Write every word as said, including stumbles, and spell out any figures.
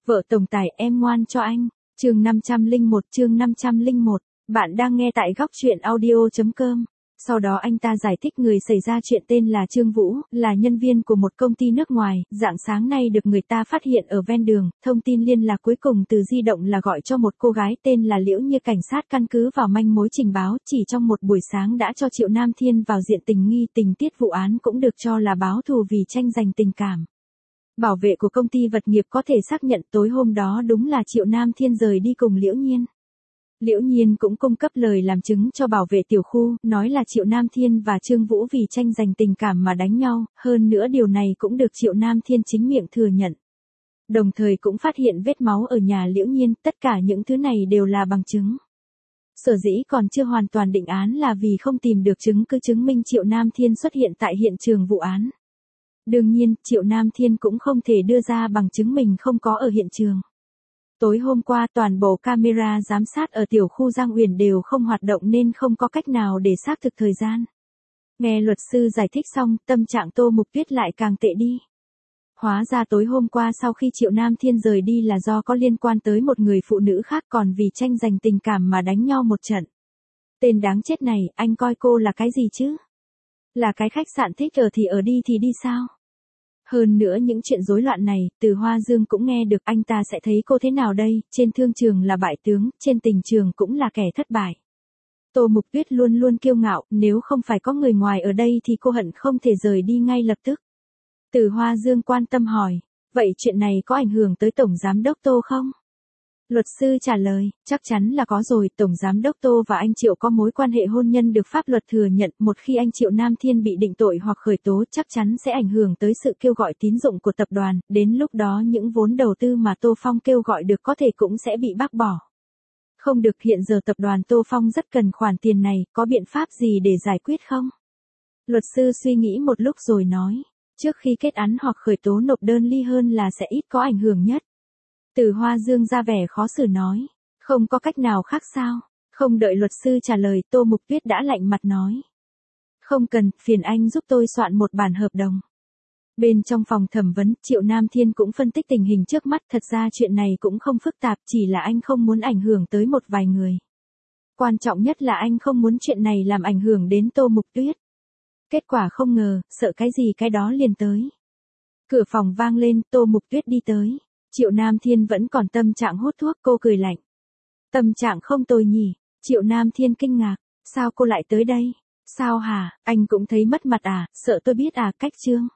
Vợ tổng tài em ngoan cho anh. Chương năm trăm lẻ một chương năm trăm lẻ một. Bạn đang nghe tại góc truyện audio chấm com. Sau đó anh ta giải thích người xảy ra chuyện tên là Trương Vũ, là nhân viên của một công ty nước ngoài, rạng sáng nay được người ta phát hiện ở ven đường, thông tin liên lạc cuối cùng từ di động là gọi cho một cô gái tên là Liễu Như. Cảnh sát căn cứ vào manh mối trình báo, chỉ trong một buổi sáng đã cho Triệu Nam Thiên vào diện tình nghi. Tình tiết vụ án cũng được cho là báo thù vì tranh giành tình cảm. Bảo vệ của công ty vật nghiệp có thể xác nhận tối hôm đó đúng là Triệu Nam Thiên rời đi cùng Liễu Nhiên. Liễu Nhiên cũng cung cấp lời làm chứng cho bảo vệ tiểu khu, nói là Triệu Nam Thiên và Trương Vũ vì tranh giành tình cảm mà đánh nhau, hơn nữa điều này cũng được Triệu Nam Thiên chính miệng thừa nhận. Đồng thời cũng phát hiện vết máu ở nhà Liễu Nhiên, tất cả những thứ này đều là bằng chứng. Sở dĩ còn chưa hoàn toàn định án là vì không tìm được chứng cứ chứng minh Triệu Nam Thiên xuất hiện tại hiện trường vụ án. Đương nhiên, Triệu Nam Thiên cũng không thể đưa ra bằng chứng mình không có ở hiện trường. Tối hôm qua toàn bộ camera giám sát ở tiểu khu Giang Uyển đều không hoạt động nên không có cách nào để xác thực thời gian. Nghe luật sư giải thích xong, tâm trạng Tô Mục Tuyết lại càng tệ đi. Hóa ra tối hôm qua sau khi Triệu Nam Thiên rời đi là do có liên quan tới một người phụ nữ khác, còn vì tranh giành tình cảm mà đánh nhau một trận. Tên đáng chết này, anh coi cô là cái gì chứ? Là cái khách sạn thích ở thì ở, đi thì đi sao? Hơn nữa những chuyện rối loạn này, từ Hoa Dương cũng nghe được. Anh ta sẽ thấy cô thế nào đây? Trên thương trường là bại tướng, trên tình trường cũng là kẻ thất bại. Tô Mục Tuyết luôn luôn kiêu ngạo, nếu không phải có người ngoài ở đây thì cô hận không thể rời đi ngay lập tức. Từ Hoa Dương quan tâm hỏi, vậy chuyện này có ảnh hưởng tới Tổng Giám đốc Tô không? Luật sư trả lời, chắc chắn là có rồi. Tổng Giám đốc Tô và anh Triệu có mối quan hệ hôn nhân được pháp luật thừa nhận. Một khi anh Triệu Nam Thiên bị định tội hoặc khởi tố, chắc chắn sẽ ảnh hưởng tới sự kêu gọi tín dụng của tập đoàn. Đến lúc đó những vốn đầu tư mà Tô Phong kêu gọi được có thể cũng sẽ bị bác bỏ. Không được, hiện giờ tập đoàn Tô Phong rất cần khoản tiền này, có biện pháp gì để giải quyết không? Luật sư suy nghĩ một lúc rồi nói, trước khi kết án hoặc khởi tố nộp đơn ly hôn là sẽ ít có ảnh hưởng nhất. Từ Hoa Dương ra vẻ khó xử nói, không có cách nào khác sao? Không đợi luật sư trả lời, Tô Mục Tuyết đã lạnh mặt nói, không cần, phiền anh giúp tôi soạn một bản hợp đồng. Bên trong phòng thẩm vấn, Triệu Nam Thiên cũng phân tích tình hình trước mắt. Thật ra chuyện này cũng không phức tạp, chỉ là anh không muốn ảnh hưởng tới một vài người. Quan trọng nhất là anh không muốn chuyện này làm ảnh hưởng đến Tô Mục Tuyết. Kết quả không ngờ, sợ cái gì cái đó liền tới. Cửa phòng vang lên, Tô Mục Tuyết đi tới. Triệu Nam Thiên vẫn còn tâm trạng hút thuốc, cô cười lạnh. Tâm trạng không tồi nhỉ? Triệu Nam Thiên kinh ngạc, sao cô lại tới đây? Sao hả, anh cũng thấy mất mặt à, sợ tôi biết à? Cách Trương